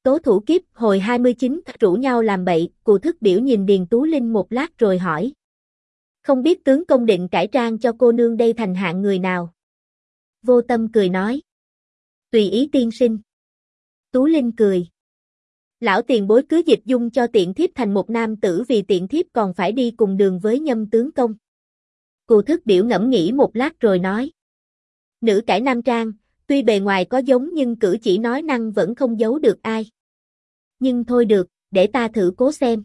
Tố thủ kiếp hồi 29 rủ nhau làm bậy, Cù Thức Biểu nhìn Điền Tú Linh một lát rồi hỏi. Không biết tướng công định cải trang cho cô nương đây thành hạng người nào? Vô Tâm cười nói. Tùy ý tiên sinh. Tú Linh cười. Lão tiền bối cứ dịch dung cho tiện thiếp thành một nam tử vì tiện thiếp còn phải đi cùng đường với Nhâm tướng công. Cù Thức Biểu ngẫm nghĩ một lát rồi nói. Nữ cải nam trang, tuy bề ngoài có giống nhưng cử chỉ nói năng vẫn không giấu được ai. Nhưng thôi được, để ta thử cố xem.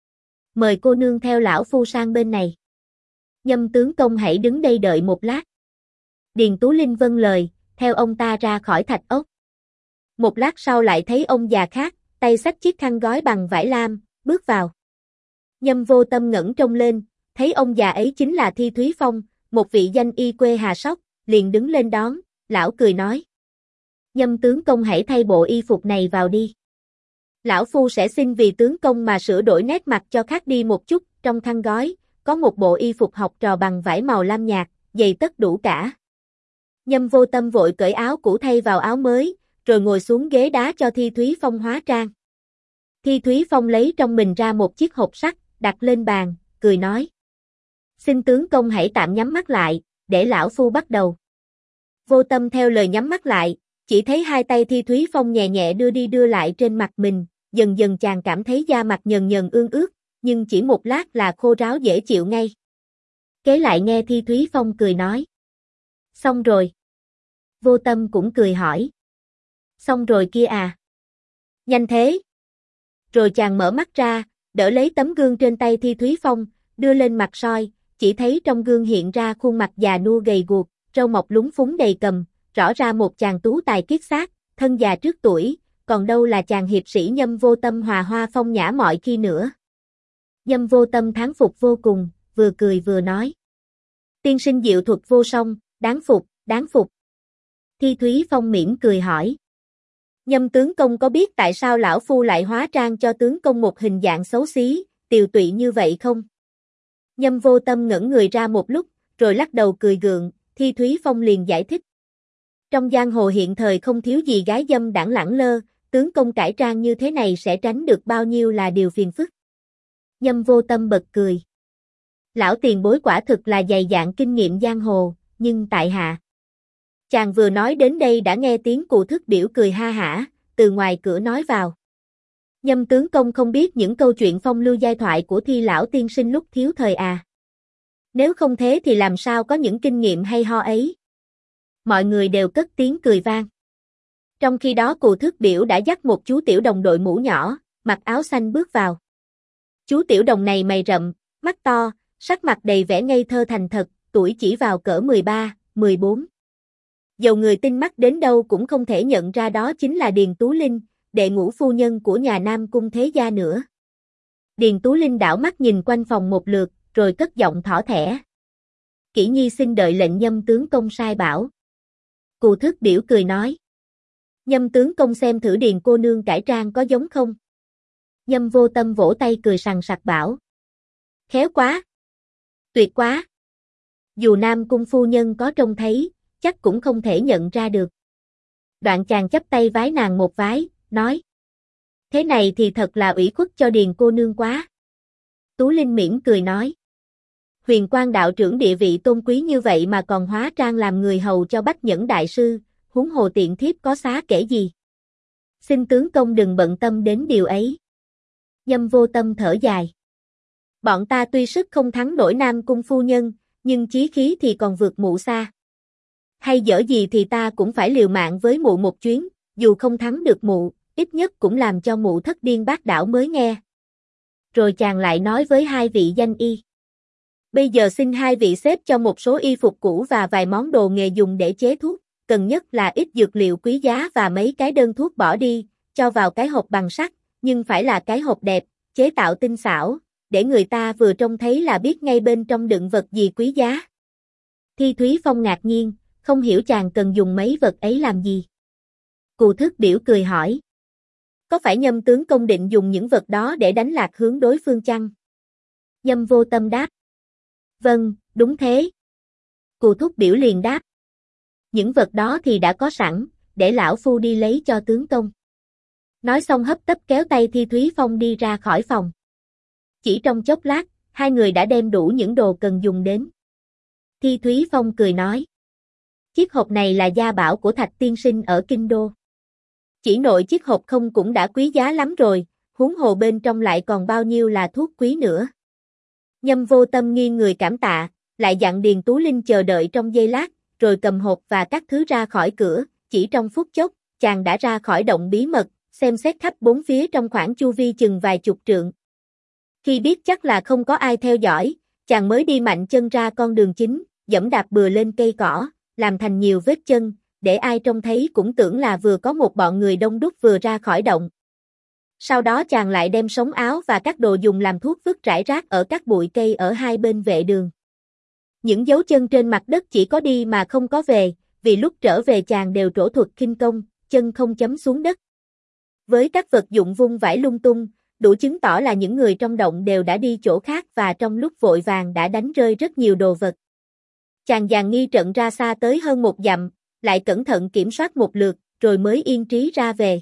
Mời cô nương theo lão phu sang bên này. Nhâm tướng công hãy đứng đây đợi một lát. Điền Tú Linh vâng lời, theo ông ta ra khỏi thạch ốc. Một lát sau lại thấy ông già khác, tay xách chiếc khăn gói bằng vải lam, bước vào. Nhâm Vô Tâm ngẩng trông lên, thấy ông già ấy chính là Thi Thúy Phong, một vị danh y quê Hà Sóc, liền đứng lên đón, lão cười nói. Nhâm tướng công hãy thay bộ y phục này vào đi. Lão phu sẽ xin vì tướng công mà sửa đổi nét mặt cho khác đi một chút, trong khăn gói, có một bộ y phục học trò bằng vải màu lam nhạt, giày tất đủ cả. Nhâm Vô Tâm vội cởi áo cũ thay vào áo mới, rồi ngồi xuống ghế đá cho Thi Thúy Phong hóa trang. Thi Thúy Phong lấy trong mình ra một chiếc hộp sắt, đặt lên bàn, cười nói. Xin tướng công hãy tạm nhắm mắt lại, để lão phu bắt đầu. Vô Tâm theo lời nhắm mắt lại, chỉ thấy hai tay Thi Thúy Phong nhẹ nhẹ đưa đi đưa lại trên mặt mình, dần dần chàng cảm thấy da mặt nhần nhần ương ướt, nhưng chỉ một lát là khô ráo dễ chịu ngay. Kế lại nghe Thi Thúy Phong cười nói. Xong rồi. Vô Tâm cũng cười hỏi. Xong rồi kia à? Nhanh thế. Rồi chàng mở mắt ra, đỡ lấy tấm gương trên tay Thi Thúy Phong, đưa lên mặt soi, chỉ thấy trong gương hiện ra khuôn mặt già nua gầy guộc, râu mọc lúng phúng đầy cằm, rõ ra một chàng tú tài kiết xác, thân già trước tuổi, còn đâu là chàng hiệp sĩ Nhâm Vô Tâm hòa hoa phong nhã mọi khi nữa. Nhâm Vô Tâm thán phục vô cùng, vừa cười vừa nói. Tiên sinh diệu thuật vô song, đáng phục, đáng phục. Thi Thúy Phong mỉm cười hỏi. Nhâm tướng công có biết tại sao lão phu lại hóa trang cho tướng công một hình dạng xấu xí, tiều tụy như vậy không? Nhâm Vô Tâm ngẩn người ra một lúc, rồi lắc đầu cười gượng, Thi Thúy Phong liền giải thích. Trong giang hồ hiện thời không thiếu gì gái dâm đãng lẳng lơ, tướng công cải trang như thế này sẽ tránh được bao nhiêu là điều phiền phức. Nhâm Vô Tâm bật cười. Lão tiền bối quả thực là dày dạn kinh nghiệm giang hồ, nhưng tại hạ. Chàng vừa nói đến đây đã nghe tiếng Cù Thức Biểu cười ha hả, từ ngoài cửa nói vào. Nhâm tướng công không biết những câu chuyện phong lưu giai thoại của Thi lão tiên sinh lúc thiếu thời à? Nếu không thế thì làm sao có những kinh nghiệm hay ho ấy? Mọi người đều cất tiếng cười vang. Trong khi đó Cù Thức Biểu đã dắt một chú tiểu đồng đội mũ nhỏ, mặc áo xanh bước vào. Chú tiểu đồng này mày rậm, mắt to, sắc mặt đầy vẻ ngây thơ thành thật, tuổi chỉ vào cỡ 13, 14. Dầu người tinh mắt đến đâu cũng không thể nhận ra đó chính là Điền Tú Linh, đệ ngũ phu nhân của nhà Nam Cung Thế Gia nữa. Điền Tú Linh đảo mắt nhìn quanh phòng một lượt, rồi cất giọng thỏ thẻ. Kỷ Nhi xin đợi lệnh Nhâm tướng công sai bảo. Cù Thức Biểu cười nói. Nhâm tướng công xem thử Điền cô nương cải trang có giống không? Nhâm Vô Tâm vỗ tay cười sằng sặc bảo. Khéo quá! Tuyệt quá! Dù Nam Cung phu nhân có trông thấy, chắc cũng không thể nhận ra được. Đoạn chàng chắp tay vái nàng một vái, nói. Thế này thì thật là ủy khuất cho Điền cô nương quá. Tú Linh mỉm cười nói. Huyền Quang đạo trưởng địa vị tôn quý như vậy mà còn hóa trang làm người hầu cho Bách Nhẫn đại sư, huống hồ tiện thiếp có xá kể gì. Xin tướng công đừng bận tâm đến điều ấy. Nhâm Vô Tâm thở dài. Bọn ta tuy sức không thắng nổi Nam Cung phu nhân, nhưng chí khí thì còn vượt mụ xa. Hay dở gì thì ta cũng phải liều mạng với mụ một chuyến, dù không thắng được mụ, ít nhất cũng làm cho mụ thất điên bát đảo mới nghe. Rồi chàng lại nói với hai vị danh y. Bây giờ xin hai vị xếp cho một số y phục cũ và vài món đồ nghề dùng để chế thuốc, cần nhất là ít dược liệu quý giá và mấy cái đơn thuốc bỏ đi, cho vào cái hộp bằng sắt, nhưng phải là cái hộp đẹp, chế tạo tinh xảo, để người ta vừa trông thấy là biết ngay bên trong đựng vật gì quý giá. Thi Thúy Phong ngạc nhiên, không hiểu chàng cần dùng mấy vật ấy làm gì. Cù Thức Biểu cười hỏi. Có phải Nhâm tướng công định dùng những vật đó để đánh lạc hướng đối phương chăng? Nhâm Vô Tâm đáp. Vâng, đúng thế. Cù Thúc Biểu liền đáp. Những vật đó thì đã có sẵn, để lão phu đi lấy cho tướng công. Nói xong hấp tấp kéo tay Thi Thúy Phong đi ra khỏi phòng. Chỉ trong chốc lát, hai người đã đem đủ những đồ cần dùng đến. Thi Thúy Phong cười nói. Chiếc hộp này là gia bảo của Thạch tiên sinh ở Kinh Đô. Chỉ nội chiếc hộp không cũng đã quý giá lắm rồi, huống hồ bên trong lại còn bao nhiêu là thuốc quý nữa. Nhâm Vô Tâm nghiêng người cảm tạ, lại dặn Điền Tú Linh chờ đợi trong giây lát, rồi cầm hộp và các thứ ra khỏi cửa, chỉ trong phút chốc, chàng đã ra khỏi động bí mật, xem xét khắp bốn phía trong khoảng chu vi chừng vài chục trượng. Khi biết chắc là không có ai theo dõi, chàng mới đi mạnh chân ra con đường chính, giẫm đạp bừa lên cây cỏ, làm thành nhiều vết chân, để ai trông thấy cũng tưởng là vừa có một bọn người đông đúc vừa ra khỏi động. Sau đó chàng lại đem sống áo và các đồ dùng làm thuốc vứt rải rác ở các bụi cây ở hai bên vệ đường. Những dấu chân trên mặt đất chỉ có đi mà không có về, vì lúc trở về chàng đều trổ thuật khinh công, chân không chấm xuống đất. Với các vật dụng vung vãi lung tung, đủ chứng tỏ là những người trong động đều đã đi chỗ khác và trong lúc vội vàng đã đánh rơi rất nhiều đồ vật. Chàng dàn nghi trận ra xa tới hơn một dặm, lại cẩn thận kiểm soát một lượt, rồi mới yên trí ra về.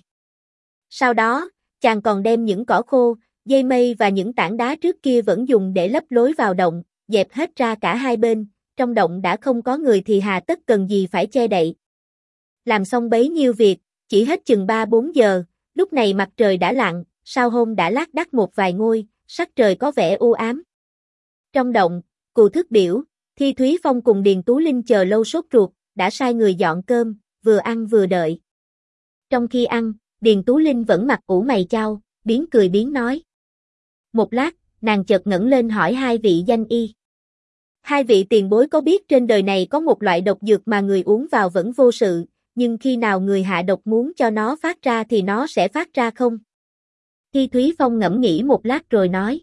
Sau đó, chàng còn đem những cỏ khô, dây mây và những tảng đá trước kia vẫn dùng để lấp lối vào động, dẹp hết ra cả hai bên, trong động đã không có người thì hà tất cần gì phải che đậy. Làm xong bấy nhiêu việc, chỉ hết chừng 3-4 giờ, lúc này mặt trời đã lặn, sao hôm đã lác đác một vài ngôi, sắc trời có vẻ u ám. Trong động, Cù Thức Điểu, Thi Thúy Phong cùng Điền Tú Linh chờ lâu sốt ruột, đã sai người dọn cơm, vừa ăn vừa đợi. Trong khi ăn, Điền Tú Linh vẫn mặt ủ mày chau, biếng cười biếng nói. Một lát, nàng chợt ngẩng lên hỏi hai vị danh y. Hai vị tiền bối có biết trên đời này có một loại độc dược mà người uống vào vẫn vô sự, nhưng khi nào người hạ độc muốn cho nó phát ra thì nó sẽ phát ra không? Thi Thúy Phong ngẫm nghĩ một lát rồi nói.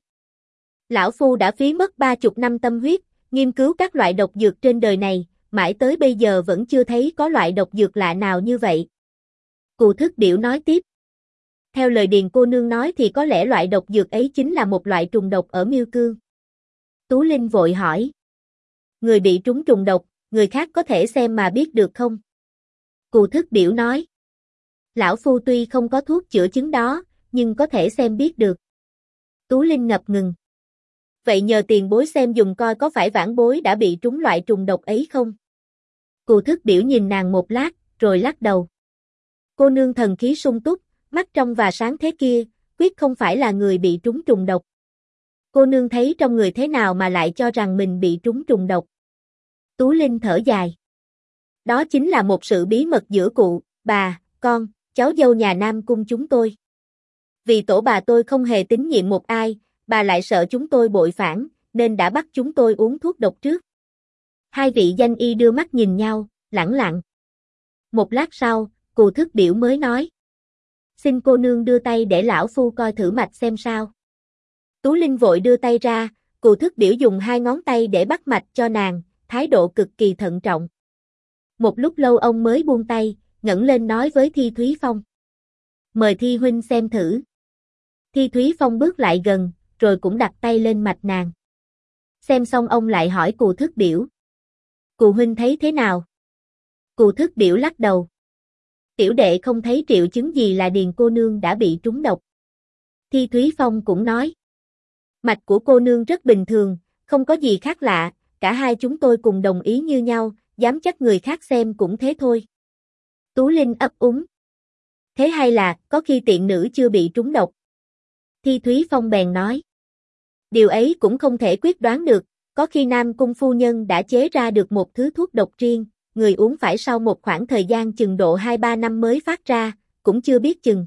Lão Phu đã phí mất 30 năm tâm huyết, nghiên cứu các loại độc dược trên đời này, mãi tới bây giờ vẫn chưa thấy có loại độc dược lạ nào như vậy. Cù Thức Điểu nói tiếp. Theo lời Điền cô nương nói thì có lẽ loại độc dược ấy chính là một loại trùng độc ở Miêu Cương. Tú Linh vội hỏi. Người bị trúng trùng độc, người khác có thể xem mà biết được không? Cù Thức Điểu nói. Lão Phu tuy không có thuốc chữa chứng đó, nhưng có thể xem biết được. Tú Linh ngập ngừng. Vậy nhờ tiền bối xem dùng coi có phải vãn bối đã bị trúng loại trùng độc ấy không? Cù Thức Điểu nhìn nàng một lát, rồi lắc đầu. Cô nương thần khí sung túc, mắt trong và sáng thế kia, quyết không phải là người bị trúng trùng độc. Cô nương thấy trong người thế nào mà lại cho rằng mình bị trúng trùng độc? Tú Linh thở dài. Đó chính là một sự bí mật giữa cụ, bà, con, cháu dâu nhà Nam Cung chúng tôi. Vì tổ bà tôi không hề tín nhiệm một ai, bà lại sợ chúng tôi bội phản, nên đã bắt chúng tôi uống thuốc độc trước. Hai vị danh y đưa mắt nhìn nhau, lẳng lặng. Một lát sau, Cù Thức Điểu mới nói. Xin cô nương đưa tay để lão phu coi thử mạch xem sao. Tú Linh vội đưa tay ra, Cù Thức Điểu dùng hai ngón tay để bắt mạch cho nàng, thái độ cực kỳ thận trọng. Một lúc lâu ông mới buông tay, ngẩng lên nói với Thi Thúy Phong. Mời Thi huynh xem thử. Thi Thúy Phong bước lại gần, rồi cũng đặt tay lên mạch nàng. Xem xong ông lại hỏi Cù Thức Điểu. Cù huynh thấy thế nào? Cù Thức Điểu lắc đầu. Tiểu đệ không thấy triệu chứng gì là Điền cô nương đã bị trúng độc. Thi Thúy Phong cũng nói. Mạch của cô nương rất bình thường, không có gì khác lạ, cả hai chúng tôi cùng đồng ý như nhau, dám chắc người khác xem cũng thế thôi. Tú Linh ấp úng. Thế hay là, có khi tiện nữ chưa bị trúng độc? Thi Thúy Phong bèn nói. Điều ấy cũng không thể quyết đoán được, có khi Nam Cung phu nhân đã chế ra được một thứ thuốc độc riêng, người uống phải sau một khoảng thời gian chừng độ 2-3 năm mới phát ra, cũng chưa biết chừng.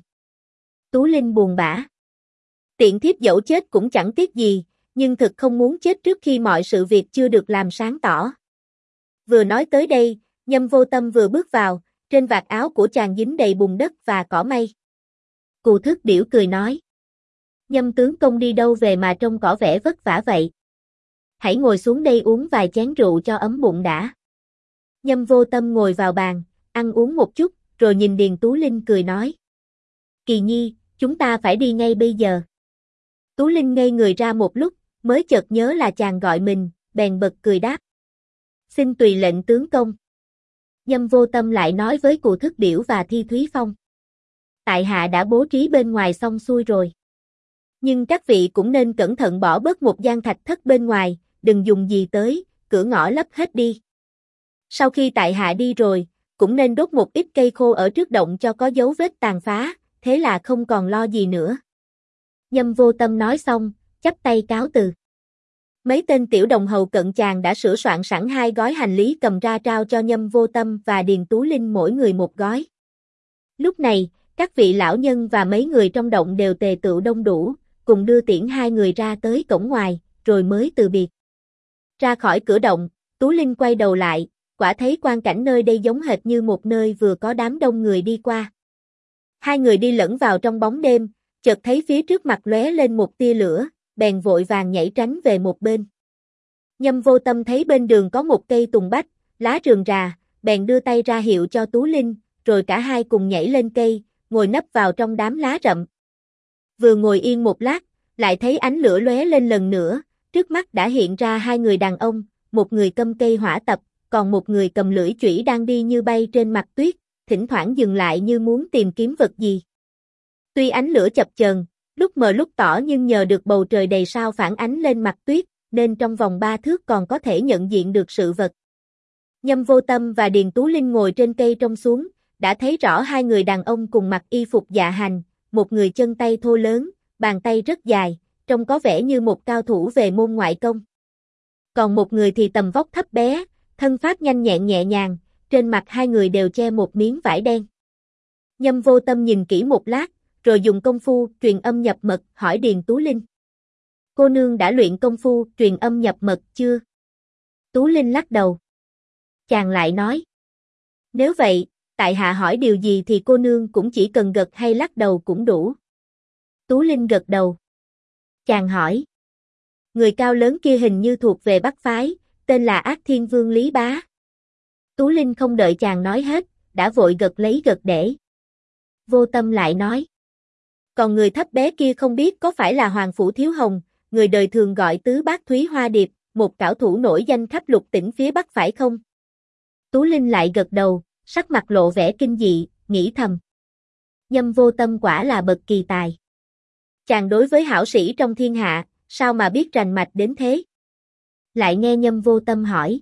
Tú Linh buồn bã. Tiện thiếp dẫu chết cũng chẳng tiếc gì, nhưng thực không muốn chết trước khi mọi sự việc chưa được làm sáng tỏ. Vừa nói tới đây, Nhâm Vô Tâm vừa bước vào, trên vạt áo của chàng dính đầy bùn đất và cỏ mây. Cù Thức Điểu cười nói. Nhâm tướng công đi đâu về mà trông có vẻ vất vả vậy? Hãy ngồi xuống đây uống vài chén rượu cho ấm bụng đã. Nhâm Vô Tâm ngồi vào bàn, ăn uống một chút, rồi nhìn Điền Tú Linh cười nói. Kỳ nhi, chúng ta phải đi ngay bây giờ. Tú Linh ngây người ra một lúc, mới chợt nhớ là chàng gọi mình, bèn bật cười đáp. Xin tùy lệnh tướng công. Nhâm Vô Tâm lại nói với Cù Thức Điểu và Thi Thúy Phong. tại hạ đã bố trí bên ngoài xong xuôi rồi. Nhưng các vị cũng nên cẩn thận bỏ bớt một gian thạch thất bên ngoài, đừng dùng gì tới, cửa ngõ lấp hết đi. Sau khi tại hạ đi rồi, cũng nên đốt một ít cây khô ở trước động cho có dấu vết tàn phá, thế là không còn lo gì nữa. Nhâm Vô Tâm nói xong, chắp tay cáo từ. Mấy tên tiểu đồng hầu cận chàng đã sửa soạn sẵn 2 gói hành lý cầm ra trao cho Nhâm Vô Tâm và Điền Tú Linh mỗi người một gói. Lúc này, các vị lão nhân và mấy người trong động đều tề tựu đông đủ, cùng đưa tiễn 2 người ra tới cổng ngoài, rồi mới từ biệt. Ra khỏi cửa động, Tú Linh quay đầu lại, quả thấy quang cảnh nơi đây giống hệt như một nơi vừa có đám đông người đi qua. 2 người đi lẫn vào trong bóng đêm, chợt thấy phía trước mặt lóe lên một tia lửa, bèn vội vàng nhảy tránh về một bên. Nhâm Vô Tâm thấy bên đường có một cây tùng bách, lá rườm rà, bèn đưa tay ra hiệu cho Tú Linh, rồi cả hai cùng nhảy lên cây, ngồi nấp vào trong đám lá rậm. Vừa ngồi yên một lát, lại thấy ánh lửa lóe lên lần nữa, trước mắt đã hiện ra 2 người đàn ông, một người cầm cây hỏa tập, còn một người cầm lưỡi chủy đang đi như bay trên mặt tuyết, thỉnh thoảng dừng lại như muốn tìm kiếm vật gì. Tuy ánh lửa chập chờn, lúc mờ lúc tỏ nhưng nhờ được bầu trời đầy sao phản ánh lên mặt tuyết, nên trong vòng 3 thước còn có thể nhận diện được sự vật. Nhâm Vô Tâm và Điền Tú Linh ngồi trên cây trông xuống, đã thấy rõ 2 người đàn ông cùng mặc y phục dạ hành, một người chân tay thô lớn, bàn tay rất dài, trông có vẻ như một cao thủ về môn ngoại công. Còn một người thì tầm vóc thấp bé, thân pháp nhanh nhẹn nhẹ nhàng, trên mặt 2 người đều che một miếng vải đen. Nhâm Vô Tâm nhìn kỹ một lát, rồi dùng công phu truyền âm nhập mật hỏi Điền Tú Linh. Cô nương đã luyện công phu truyền âm nhập mật chưa? Tú Linh lắc đầu. Chàng lại nói. Nếu vậy, tại hạ hỏi điều gì thì cô nương cũng chỉ cần gật hay lắc đầu cũng đủ. Tú Linh gật đầu. Chàng hỏi. Người cao lớn kia hình như thuộc về Bắc phái, tên là Ác Thiên Vương Lý Bá. Tú Linh không đợi chàng nói hết, đã vội gật lấy gật để. Vô Tâm lại nói. Còn người thấp bé kia không biết có phải là Hoàng Phủ Thiếu Hồng, người đời thường gọi tứ bác Thúy Hoa Điệp, một cảo thủ nổi danh khắp lục tỉnh phía Bắc phải không? Tú Linh lại gật đầu, sắc mặt lộ vẻ kinh dị, nghĩ thầm. Nhâm Vô Tâm quả là bậc kỳ tài. Chàng đối với hảo sĩ trong thiên hạ, sao mà biết rành mạch đến thế? Lại nghe Nhâm Vô Tâm hỏi.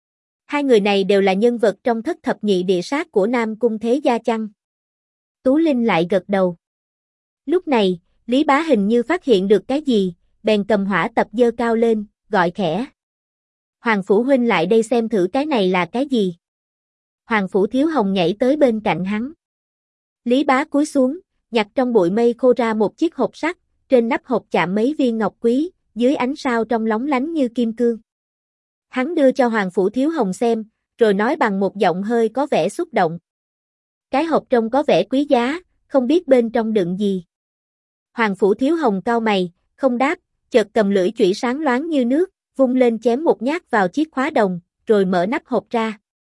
2 người này đều là nhân vật trong thất thập nhị địa sát của Nam Cung Thế Gia chăng? Tú Linh lại gật đầu. Lúc này, Lý Bá hình như phát hiện được cái gì, bèn cầm hỏa tập giơ cao lên, gọi khẽ. Hoàng Phủ huynh lại đây xem thử cái này là cái gì. Hoàng Phủ Thiếu Hồng nhảy tới bên cạnh hắn. Lý Bá cúi xuống, nhặt trong bụi mây khô ra một chiếc hộp sắt, trên nắp hộp chạm mấy viên ngọc quý, dưới ánh sao trong lóng lánh như kim cương. Hắn đưa cho Hoàng Phủ Thiếu Hồng xem, rồi nói bằng một giọng hơi có vẻ xúc động. Cái hộp trông có vẻ quý giá, không biết bên trong đựng gì. Hoàng Phủ Thiếu Hồng cau mày, không đáp, chợt cầm lưỡi chủy sáng loáng như nước, vung lên chém một nhát vào chiếc khóa đồng, rồi mở nắp hộp ra.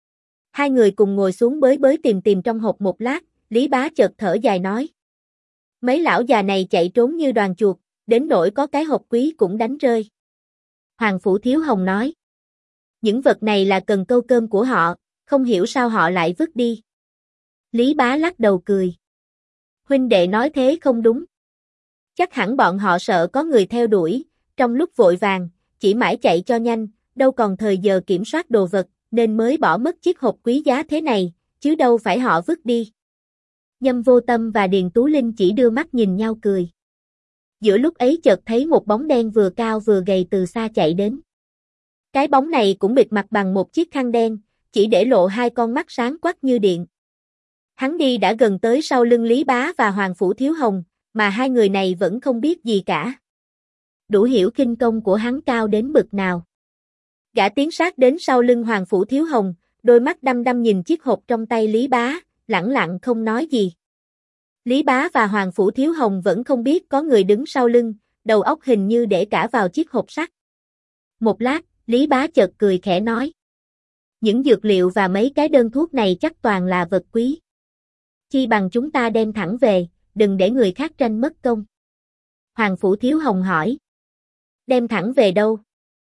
2 người cùng ngồi xuống bới bới tìm trong hộp một lát, Lý Bá chợt thở dài nói. Mấy lão già này chạy trốn như đoàn chuột, đến nỗi có cái hộp quý cũng đánh rơi. Hoàng Phủ Thiếu Hồng nói. Những vật này là cần câu cơm của họ, không hiểu sao họ lại vứt đi. Lý Bá lắc đầu cười. Huynh đệ nói thế không đúng. Chắc hẳn bọn họ sợ có người theo đuổi, trong lúc vội vàng, chỉ mãi chạy cho nhanh, đâu còn thời giờ kiểm soát đồ vật, nên mới bỏ mất chiếc hộp quý giá thế này, chứ đâu phải họ vứt đi. Nhâm Vô Tâm và Điền Tú Linh chỉ đưa mắt nhìn nhau cười. Giữa lúc ấy chợt thấy một bóng đen vừa cao vừa gầy từ xa chạy đến. Cái bóng này cũng bịt mặt bằng một chiếc khăn đen, chỉ để lộ 2 con mắt sáng quắc như điện. Hắn đi đã gần tới sau lưng Lý Bá và Hoàng Phủ Thiếu Hồng, mà 2 người này vẫn không biết gì cả. Đủ hiểu khinh công của hắn cao đến bực nào. Gã tiến sát đến sau lưng Hoàng Phủ Thiếu Hồng, đôi mắt đăm đăm nhìn chiếc hộp trong tay Lý Bá, lẳng lặng không nói gì. Lý Bá và Hoàng Phủ Thiếu Hồng vẫn không biết có người đứng sau lưng, đầu óc hình như để cả vào chiếc hộp sắt. Một lát, Lý Bá chợt cười khẽ nói. Những dược liệu và mấy cái đơn thuốc này chắc toàn là vật quý. Chi bằng chúng ta đem thẳng về, đừng để người khác tranh mất công. Hoàng Phủ Thiếu Hồng hỏi. Đem thẳng về đâu?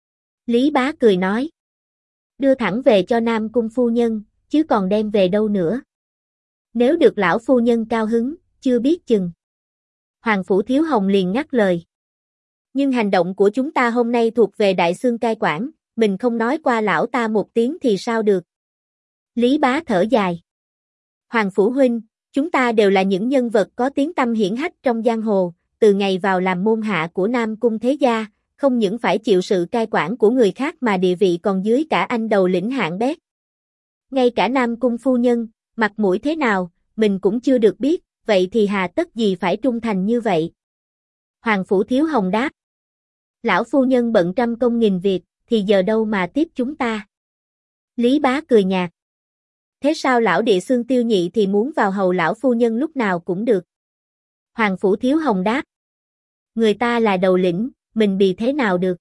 Lý Bá cười nói. Đưa thẳng về cho Nam Cung phu nhân, chứ còn đem về đâu nữa. Nếu được lão phu nhân cao hứng, chưa biết chừng. Hoàng Phủ Thiếu Hồng liền ngắt lời. Nhưng hành động của chúng ta hôm nay thuộc về Đại Xương cai quản, mình không nói qua lão ta một tiếng thì sao được. Lý Bá thở dài. Hoàng Phủ huynh, chúng ta đều là những nhân vật có tiếng tăm hiển hách trong giang hồ, từ ngày vào làm môn hạ của Nam Cung thế gia, không những phải chịu sự cai quản của người khác mà địa vị còn dưới cả anh đầu lĩnh hạng bét. Ngay cả Nam Cung phu nhân, mặt mũi thế nào, mình cũng chưa được biết, vậy thì hà tất gì phải trung thành như vậy? Hoàng Phủ Thiếu Hồng đáp. Lão phu nhân bận trăm công nghìn việc, thì giờ đâu mà tiếp chúng ta? Lý Bá cười nhạt. Thế sao lão địa xương Tiêu Nhị thì muốn vào hầu lão phu nhân lúc nào cũng được? Hoàng Phủ Thiếu Hồng đáp. Người ta là đầu lĩnh, mình bì thế nào được?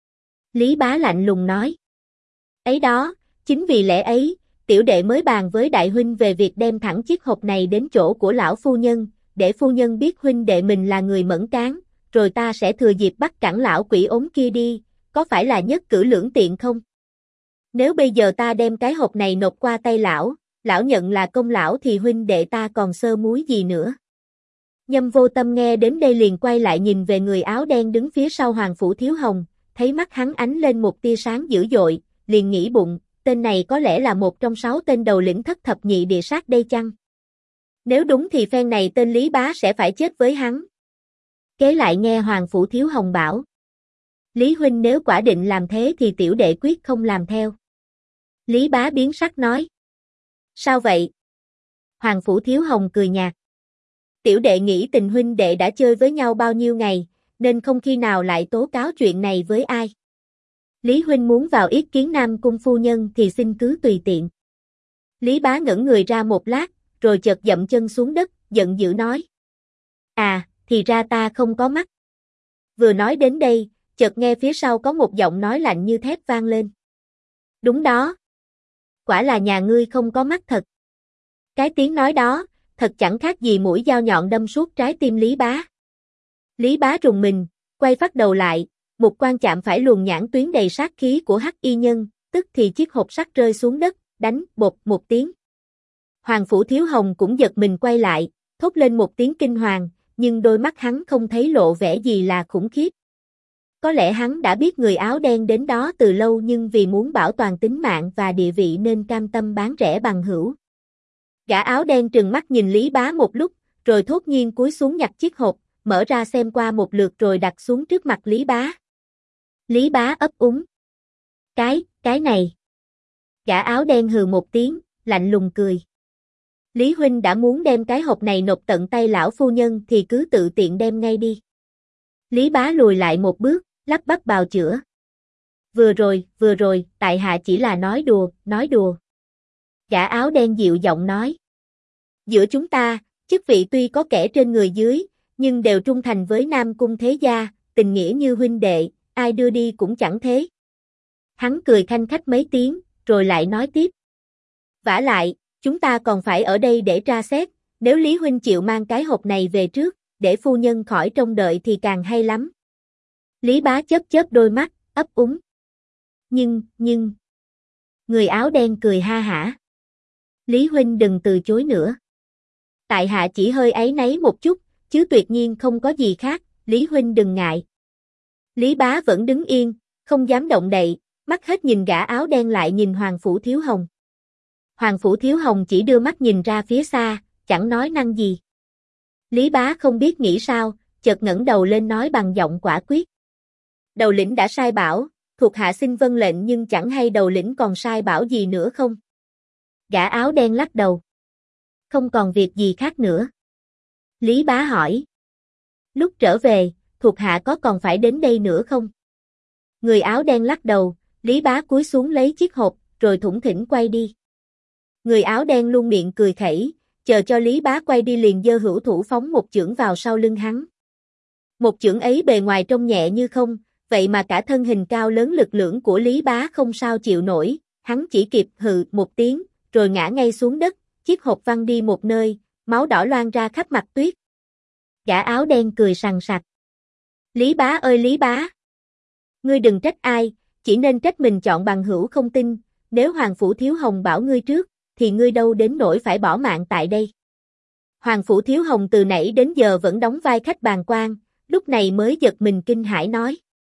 Lý Bá lạnh lùng nói. Ấy đó, chính vì lẽ ấy, tiểu đệ mới bàn với đại huynh về việc đem thẳng chiếc hộp này đến chỗ của lão phu nhân, để phu nhân biết huynh đệ mình là người mẫn cán, rồi ta sẽ thừa dịp bắt cẳng lão quỷ ốm kia đi, có phải là nhất cử lưỡng tiện không? Nếu bây giờ ta đem cái hộp này nộp qua tay lão, lão nhận là công lão thì huynh đệ ta còn sơ muối gì nữa. Nhâm Vô Tâm nghe đến đây liền quay lại nhìn về người áo đen đứng phía sau Hoàng Phủ Thiếu Hồng, thấy mắt hắn ánh lên một tia sáng dữ dội, liền nghĩ bụng, tên này có lẽ là một trong 6 tên đầu lĩnh thất thập nhị địa sát đây chăng? Nếu đúng thì phen này tên Lý Bá sẽ phải chết với hắn. Kế lại nghe Hoàng Phủ Thiếu Hồng bảo. Lý huynh nếu quả định làm thế thì tiểu đệ quyết không làm theo. Lý Bá biến sắc nói. Sao vậy? Hoàng Phủ Thiếu Hồng cười nhạt. Tiểu đệ nghĩ tình huynh đệ đã chơi với nhau bao nhiêu ngày, nên không khi nào lại tố cáo chuyện này với ai. Lý huynh muốn vào ý kiến Nam Cung phu nhân thì xin cứ tùy tiện. Lý Bá ngẩn người ra một lát, rồi chợt dậm chân xuống đất, giận dữ nói. À, thì ra ta không có mắt. Vừa nói đến đây, chợt nghe phía sau có một giọng nói lạnh như thép vang lên. Đúng đó. Quả là nhà ngươi không có mắt thật. Cái tiếng nói đó, thật chẳng khác gì mũi dao nhọn đâm suốt trái tim Lý Bá. Lý Bá rùng mình, quay phát đầu lại, một quan chạm phải luồng nhãn tuyến đầy sát khí của Hắc Y Nhân, tức thì chiếc hộp sắt rơi xuống đất, đánh bột một tiếng. Hoàng Phủ Thiếu Hồng cũng giật mình quay lại, thốt lên một tiếng kinh hoàng, nhưng đôi mắt hắn không thấy lộ vẻ gì là khủng khiếp. Có lẽ hắn đã biết người áo đen đến đó từ lâu nhưng vì muốn bảo toàn tính mạng và địa vị nên cam tâm bán rẻ bằng hữu. Gã áo đen trừng mắt nhìn Lý Bá một lúc, rồi thốt nhiên cúi xuống nhặt chiếc hộp, mở ra xem qua một lượt rồi đặt xuống trước mặt Lý Bá. Lý Bá ấp úng. Cái này. Gã áo đen hừ một tiếng, lạnh lùng cười. Lý huynh đã muốn đem cái hộp này nộp tận tay lão phu nhân thì cứ tự tiện đem ngay đi. Lý Bá lùi lại một bước, lắp bắp bào chữa. Vừa rồi, tại hạ chỉ là nói đùa. Gã áo đen dịu giọng nói. Giữa chúng ta, chức vị tuy có kẻ trên người dưới, nhưng đều trung thành với Nam Cung thế gia, tình nghĩa như huynh đệ, ai đưa đi cũng chẳng thế. Hắn cười khanh khách mấy tiếng, rồi lại nói tiếp. Vả lại, chúng ta còn phải ở đây để tra xét, nếu Lý huynh chịu mang cái hộp này về trước, để phu nhân khỏi trông đợi thì càng hay lắm. Lý Bá chớp đôi mắt, ấp úng. Nhưng... Người áo đen cười ha hả. Lý huynh đừng từ chối nữa. Tại hạ chỉ hơi áy náy một chút, chứ tuyệt nhiên không có gì khác, Lý huynh đừng ngại. Lý Bá vẫn đứng yên, không dám động đậy, mắt hết nhìn gã áo đen lại nhìn Hoàng Phủ Thiếu Hồng. Hoàng Phủ Thiếu Hồng chỉ đưa mắt nhìn ra phía xa, chẳng nói năng gì. Lý Bá không biết nghĩ sao, chợt ngẩng đầu lên nói bằng giọng quả quyết. Đầu lĩnh đã sai bảo, thuộc hạ xin vâng lệnh nhưng chẳng hay đầu lĩnh còn sai bảo gì nữa không? Gã áo đen lắc đầu. Không còn việc gì khác nữa. Lý Bá hỏi. Lúc trở về, thuộc hạ có còn phải đến đây nữa không? Người áo đen lắc đầu, Lý Bá cúi xuống lấy chiếc hộp, rồi thủng thỉnh quay đi. Người áo đen luôn miệng cười khẩy, chờ cho Lý Bá quay đi liền giơ hữu thủ phóng một chưởng vào sau lưng hắn. Một chưởng ấy bề ngoài trông nhẹ như không, vậy mà cả thân hình cao lớn lực lưỡng của Lý Bá không sao chịu nổi, hắn chỉ kịp hừ một tiếng, rồi ngã ngay xuống đất, chiếc hộp văng đi một nơi, máu đỏ loang ra khắp mặt tuyết. Gã áo đen cười sằng sặc. Lý Bá ơi Lý Bá! Ngươi đừng trách ai, chỉ nên trách mình chọn bằng hữu không tin, nếu Hoàng Phủ Thiếu Hồng bảo ngươi trước, thì ngươi đâu đến nỗi phải bỏ mạng tại đây. Hoàng Phủ Thiếu Hồng từ nãy đến giờ vẫn đóng vai khách bàng quan, lúc này mới giật mình kinh hãi nói.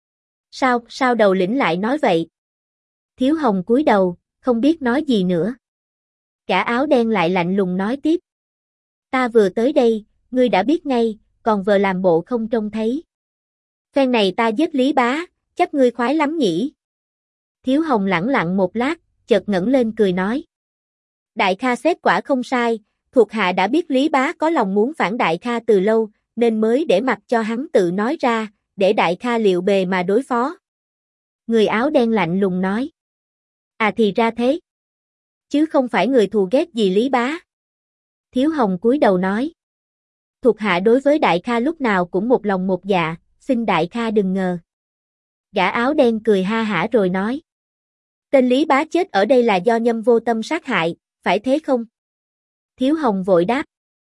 Sao đầu lĩnh lại nói vậy? Thiếu Hồng cúi đầu, không biết nói gì nữa. Gã áo đen lại lạnh lùng nói tiếp. Ta vừa tới đây, ngươi đã biết ngay, còn vờ làm bộ không trông thấy. Phen này ta giết Lý Bá, chắc ngươi khoái lắm nhỉ? Thiếu Hồng lẳng lặng một lát, chợt ngẩng lên cười nói. Đại Kha xét quả không sai, thuộc hạ đã biết Lý Bá có lòng muốn phản Đại Kha từ lâu, nên mới để mặc cho hắn tự nói ra, để Đại Kha liệu bề mà đối phó. Người áo đen lạnh lùng nói. À thì ra thế. Chứ không phải người thù ghét gì Lý Bá. Thiếu Hồng cúi đầu nói. Thuộc hạ đối với Đại Kha lúc nào cũng một lòng một dạ, xin Đại Kha đừng ngờ. Gã áo đen cười ha hả rồi nói. Tên Lý Bá chết ở đây là do Nhâm Vô Tâm sát hại, phải thế không? Thiếu Hồng vội đáp.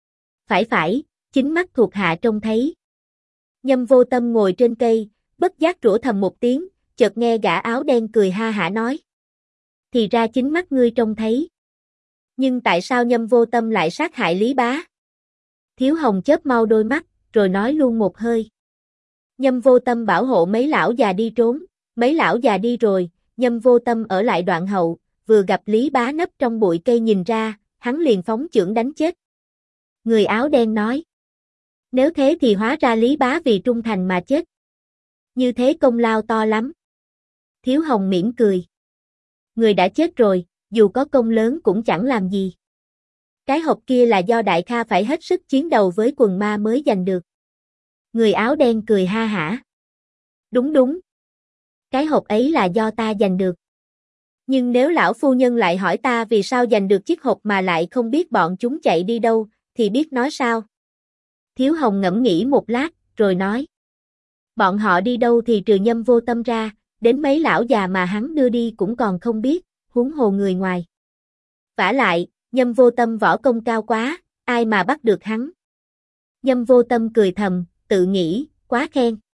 Phải, chính mắt thuộc hạ trông thấy. Nhâm Vô Tâm ngồi trên cây, bất giác rủa thầm một tiếng, chợt nghe gã áo đen cười ha hả nói. Thì ra chính mắt ngươi trông thấy. Nhưng tại sao Nhâm Vô Tâm lại sát hại Lý Bá? Thiếu Hồng chớp mau đôi mắt, rồi nói luôn một hơi. Nhâm Vô Tâm bảo hộ mấy lão già đi trốn, mấy lão già đi rồi, Nhâm Vô Tâm ở lại Đoạn Hậu, vừa gặp Lý Bá nấp trong bụi cây nhìn ra, hắn liền phóng chưởng đánh chết. Người áo đen nói. Nếu thế thì hóa ra Lý Bá vì trung thành mà chết. Như thế công lao to lắm. Thiếu Hồng mỉm cười. Người đã chết rồi, dù có công lớn cũng chẳng làm gì. Cái hộp kia là do Đại Kha phải hết sức chiến đấu với quần ma mới giành được. Người áo đen cười ha hả. Đúng. Cái hộp ấy là do ta giành được. Nhưng nếu lão phu nhân lại hỏi ta vì sao giành được chiếc hộp mà lại không biết bọn chúng chạy đi đâu, thì biết nói sao? Thiếu Hồng ngẫm nghĩ một lát, rồi nói. Bọn họ đi đâu thì trừ Nhâm Vô Tâm ra, đến mấy lão già mà hắn đưa đi cũng còn không biết, huống hồ người ngoài. Vả lại, Nhâm Vô Tâm võ công cao quá, ai mà bắt được hắn? Nhâm Vô Tâm cười thầm, tự nghĩ, quá khen.